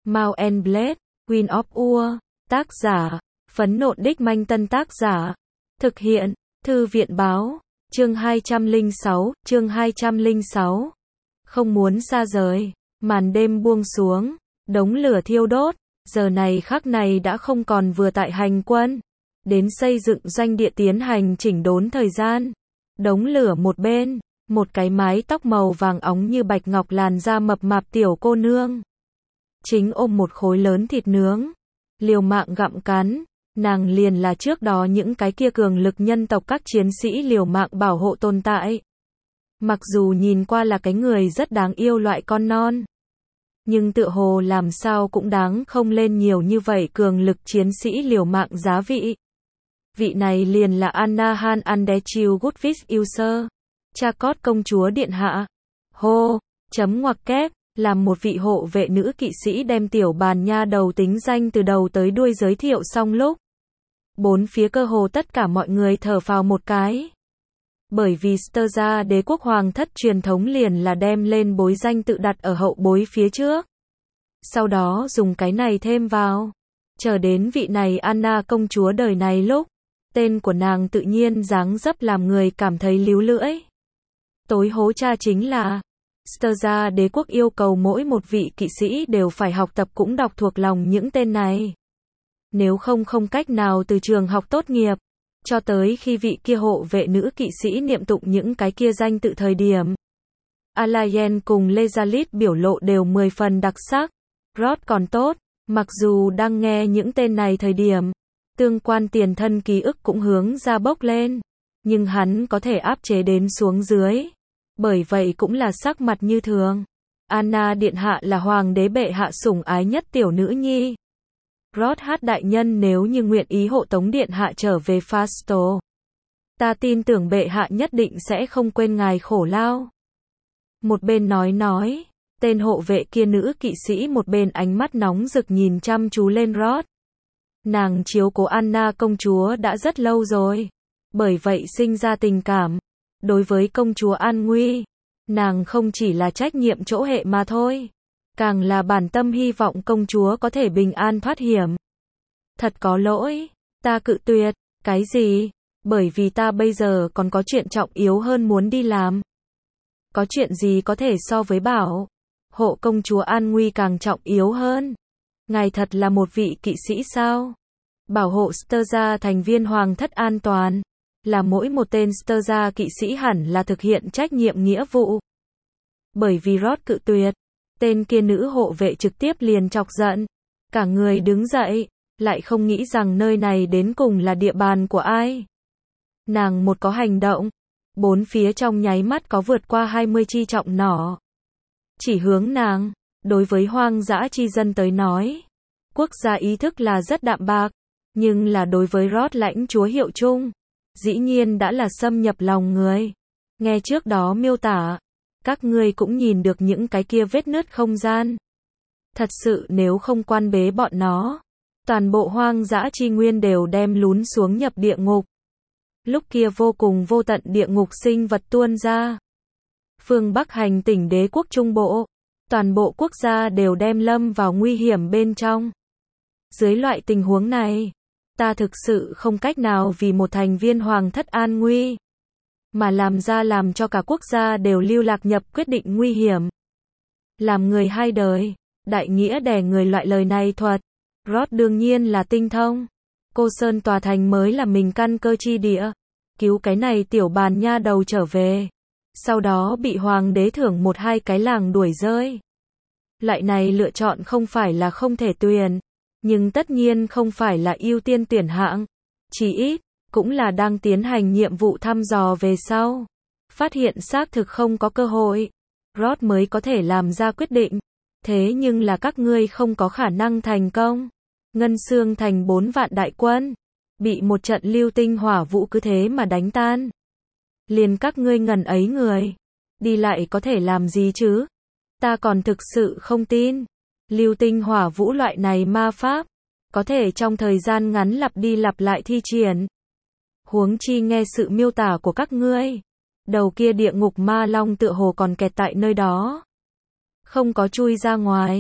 Mount and Blade, Queen of War, tác giả, Phấn Nộn Đích Manh Tân tác giả, thực hiện, Thư viện báo, chương 206, chương 206. Không muốn xa rời, màn đêm buông xuống, đống lửa thiêu đốt, giờ này khắc này đã không còn vừa tại hành quân, đến xây dựng doanh địa tiến hành chỉnh đốn thời gian. Đống lửa một bên, một cái mái tóc màu vàng óng như bạch ngọc làn da mập mạp tiểu cô nương. Chính ôm một khối lớn thịt nướng, liều mạng gặm cắn, nàng liền là trước đó những cái kia cường lực nhân tộc các chiến sĩ liều mạng bảo hộ tồn tại. Mặc dù nhìn qua là cái người rất đáng yêu loại con non, nhưng tựa hồ làm sao cũng đáng không lên nhiều như vậy cường lực chiến sĩ liều mạng giá vị. Vị này liền là Anna Han Andechil Goodwis User, cha cốt công chúa điện hạ. Hô, chấm ngoặc kép, làm một vị hộ vệ nữ kỵ sĩ đem tiểu bàn nha đầu tính danh từ đầu tới đuôi giới thiệu xong lúc, bốn phía cơ hồ tất cả mọi người thở phào một cái. Bởi vì Sterza đế quốc hoàng thất truyền thống liền là đem lên bối danh tự đặt ở hậu bối phía trước. Sau đó dùng cái này thêm vào. Chờ đến vị này Anna công chúa đời này lúc, tên của nàng tự nhiên dáng dấp làm người cảm thấy líu lưỡi. Tối hố cha chính là, Sterza đế quốc yêu cầu mỗi một vị kỵ sĩ đều phải học tập cũng đọc thuộc lòng những tên này. Nếu không không cách nào từ trường học tốt nghiệp. Cho tới khi vị kia hộ vệ nữ kỵ sĩ niệm tụng những cái kia danh tự thời điểm, Alayen cùng Lezalit biểu lộ đều 10 phần đặc sắc. Rod còn tốt, mặc dù đang nghe những tên này thời điểm, tương quan tiền thân ký ức cũng hướng ra bốc lên, nhưng hắn có thể áp chế đến xuống dưới. Bởi vậy cũng là sắc mặt như thường. Anna điện hạ là hoàng đế bệ hạ sủng ái nhất tiểu nữ nhi. Rod hát đại nhân nếu như nguyện ý hộ tống điện hạ trở về Fasto, ta tin tưởng bệ hạ nhất định sẽ không quên ngài khổ lao. Một bên nói, tên hộ vệ kia nữ kỵ sĩ một bên ánh mắt nóng rực nhìn chăm chú lên Rod. Nàng chiếu cố Anna công chúa đã rất lâu rồi, bởi vậy sinh ra tình cảm. Đối với công chúa an nguy, nàng không chỉ là trách nhiệm chỗ hệ mà thôi, càng là bản tâm hy vọng công chúa có thể bình an thoát hiểm. Thật có lỗi, ta cự tuyệt. Cái gì? Bởi vì ta bây giờ còn có chuyện trọng yếu hơn muốn đi làm. Có chuyện gì có thể so với bảo hộ công chúa an nguy càng trọng yếu hơn? Ngài thật là một vị kỵ sĩ sao? Bảo hộ Sterza thành viên hoàng thất an toàn, là mỗi một tên Sterza kỵ sĩ hẳn là thực hiện trách nhiệm nghĩa vụ. Bởi vì Rod cự tuyệt, tên kia nữ hộ vệ trực tiếp liền chọc giận, cả người đứng dậy, lại không nghĩ rằng nơi này đến cùng là địa bàn của ai. Nàng một có hành động, bốn phía trong nháy mắt có vượt qua 20 chi trọng nỏ. Chỉ hướng nàng, đối với hoang dã chi dân tới nói, quốc gia ý thức là rất đạm bạc, nhưng là đối với Rod lãnh chúa hiệu chung, dĩ nhiên đã là xâm nhập lòng người. Nghe trước đó miêu tả, các ngươi cũng nhìn được những cái kia vết nứt không gian. Thật sự nếu không quan bế bọn nó, toàn bộ hoang dã chi nguyên đều đem lún xuống nhập địa ngục. Lúc kia vô cùng vô tận địa ngục sinh vật tuôn ra. Phương Bắc hành tỉnh đế quốc Trung Bộ, toàn bộ quốc gia đều đem lâm vào nguy hiểm bên trong. Dưới loại tình huống này, ta thực sự không cách nào vì một thành viên hoàng thất an nguy, mà làm cho cả quốc gia đều lưu lạc nhập quyết định nguy hiểm. Làm người hai đời, đại nghĩa đè người loại lời này thuật. Rod đương nhiên là tinh thông. Cô Sơn tòa thành mới là mình căn cơ chi địa. Cứu cái này tiểu bàn nha đầu trở về. Sau đó bị hoàng đế thưởng một hai cái làng đuổi rơi. Loại này lựa chọn không phải là không thể tuyển, nhưng tất nhiên không phải là ưu tiên tuyển hạng. Chỉ ít, cũng là đang tiến hành nhiệm vụ thăm dò về sau. Phát hiện xác thực không có cơ hội, Rod mới có thể làm ra quyết định. Thế nhưng là các ngươi không có khả năng thành công. Ngân Xương thành 4 vạn đại quân, bị một trận lưu tinh hỏa vũ cứ thế mà đánh tan. Liền các ngươi ngần ấy người, đi lại có thể làm gì chứ? Ta còn thực sự không tin. Lưu tinh hỏa vũ loại này ma pháp, có thể trong thời gian ngắn lặp đi lặp lại thi triển. Huống chi nghe sự miêu tả của các ngươi, đầu kia địa ngục ma long tựa hồ còn kẹt tại nơi đó, không có chui ra ngoài.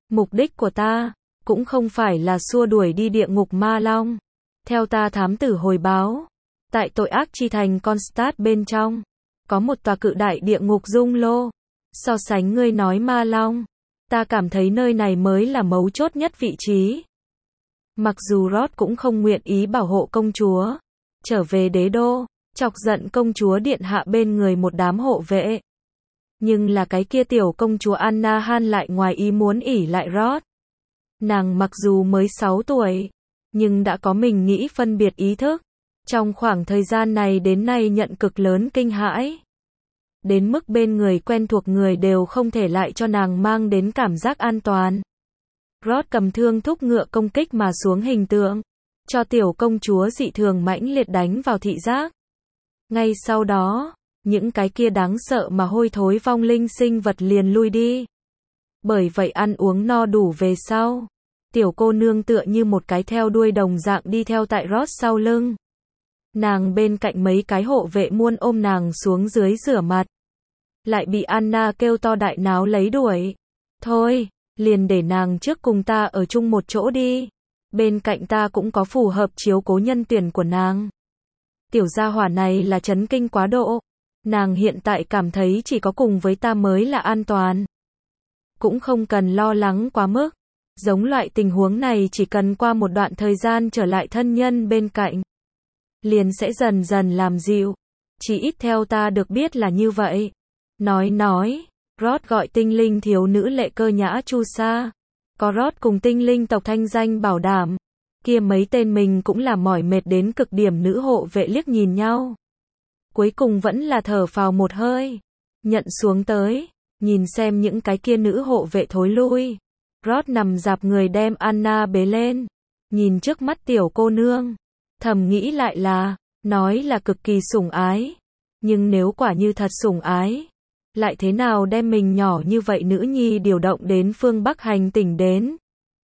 Mục đích của ta cũng không phải là xua đuổi đi địa ngục ma long. Theo ta thám tử hồi báo, tại tội ác chi thành Constat bên trong, có một tòa cự đại địa ngục dung lô. So sánh ngươi nói ma long, ta cảm thấy nơi này mới là mấu chốt nhất vị trí. Mặc dù Rod cũng không nguyện ý bảo hộ công chúa trở về đế đô, chọc giận công chúa điện hạ bên người một đám hộ vệ. Nhưng là cái kia tiểu công chúa Anna Han lại ngoài ý muốn ỷ lại Rod. Nàng mặc dù mới 6 tuổi, nhưng đã có mình nghĩ phân biệt ý thức. Trong khoảng thời gian này đến nay nhận cực lớn kinh hãi. Đến mức bên người quen thuộc người đều không thể lại cho nàng mang đến cảm giác an toàn. Rod cầm thương thúc ngựa công kích mà xuống hình tượng, cho tiểu công chúa dị thường mãnh liệt đánh vào thị giác. Ngay sau đó, những cái kia đáng sợ mà hôi thối vong linh sinh vật liền lui đi. Bởi vậy ăn uống no đủ về sau, tiểu cô nương tựa như một cái theo đuôi đồng dạng đi theo tại Rod sau lưng. Nàng bên cạnh mấy cái hộ vệ muôn ôm nàng xuống dưới rửa mặt. Lại bị Anna kêu to đại náo lấy đuổi. Thôi, liền để nàng trước cùng ta ở chung một chỗ đi. Bên cạnh ta cũng có phù hợp chiếu cố nhân tuyển của nàng. Tiểu gia hỏa này là chấn kinh quá độ. Nàng hiện tại cảm thấy chỉ có cùng với ta mới là an toàn. Cũng không cần lo lắng quá mức. Giống loại tình huống này chỉ cần qua một đoạn thời gian trở lại thân nhân bên cạnh, liền sẽ dần dần làm dịu. Chỉ ít theo ta được biết là như vậy. Nói, Rod gọi tinh linh thiếu nữ lệ cơ nhã Chu Sa. Có Rod cùng tinh linh tộc thanh danh bảo đảm. Kia mấy tên mình cũng là mỏi mệt đến cực điểm nữ hộ vệ liếc nhìn nhau. Cuối cùng vẫn là thở phào một hơi. Nhận xuống tới. Nhìn xem những cái kia nữ hộ vệ thối lui. Rod nằm dạp người đem Anna bế lên. Nhìn trước mắt tiểu cô nương. Thầm nghĩ lại là, nói là cực kỳ sủng ái. Nhưng nếu quả như thật sủng ái, lại thế nào đem mình nhỏ như vậy nữ nhi điều động đến phương Bắc hành tỉnh đến.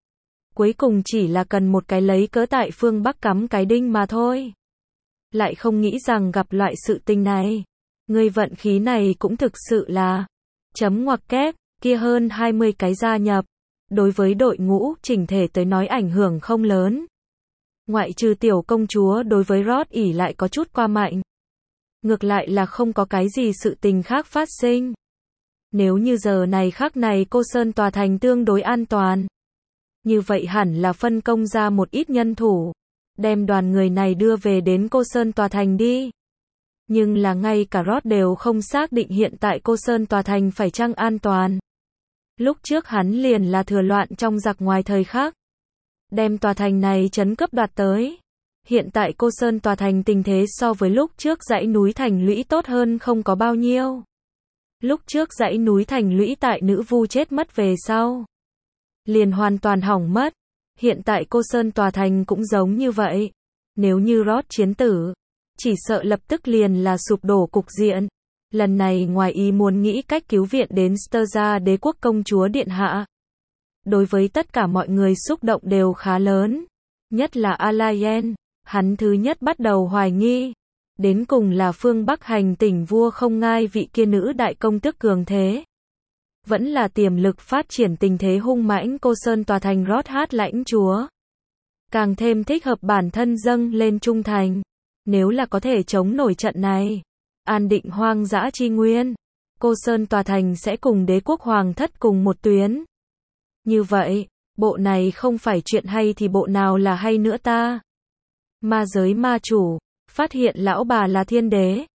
Cuối cùng chỉ là cần một cái lấy cớ tại phương Bắc cắm cái đinh mà thôi. Lại không nghĩ rằng gặp loại sự tình này. Người vận khí này cũng thực sự là chấm ngoặc kép, kia hơn 20 cái gia nhập. Đối với đội ngũ chỉnh thể tới nói ảnh hưởng không lớn. Ngoại trừ tiểu công chúa đối với Rod ỉ lại có chút qua mạnh. Ngược lại là không có cái gì sự tình khác phát sinh. Nếu như giờ này khắc này cô Sơn tòa thành tương đối an toàn. Như vậy hẳn là phân công ra một ít nhân thủ. Đem đoàn người này đưa về đến cô Sơn tòa thành đi. Nhưng là ngay cả Rod đều không xác định hiện tại cô Sơn tòa thành phải chăng an toàn. Lúc trước hắn liền là thừa loạn trong giặc ngoài thời khắc. Đem tòa thành này trấn cấp đoạt tới. Hiện tại cô Sơn tòa thành tình thế so với lúc trước dãy núi thành lũy tốt hơn không có bao nhiêu. Lúc trước dãy núi thành lũy tại nữ vu chết mất về sau. Liền hoàn toàn hỏng mất. Hiện tại cô Sơn tòa thành cũng giống như vậy. Nếu như Rod chiến tử, chỉ sợ lập tức liền là sụp đổ cục diện. Lần này ngoài ý muốn nghĩ cách cứu viện đến Sterza đế quốc công chúa điện hạ. Đối với tất cả mọi người xúc động đều khá lớn. Nhất là Alayen, hắn thứ nhất bắt đầu hoài nghi. Đến cùng là phương Bắc hành tỉnh vua không ngai vị kia nữ đại công tước cường thế. Vẫn là tiềm lực phát triển tình thế hung mãnh cô Sơn tòa thành Rod hát lãnh chúa. Càng thêm thích hợp bản thân dâng lên trung thành. Nếu là có thể chống nổi trận này, an định hoang dã chi nguyên, cô Sơn tòa thành sẽ cùng đế quốc hoàng thất cùng một tuyến. Như vậy, bộ này không phải chuyện hay thì bộ nào là hay nữa ta? Ma giới ma chủ, phát hiện lão bà là thiên đế,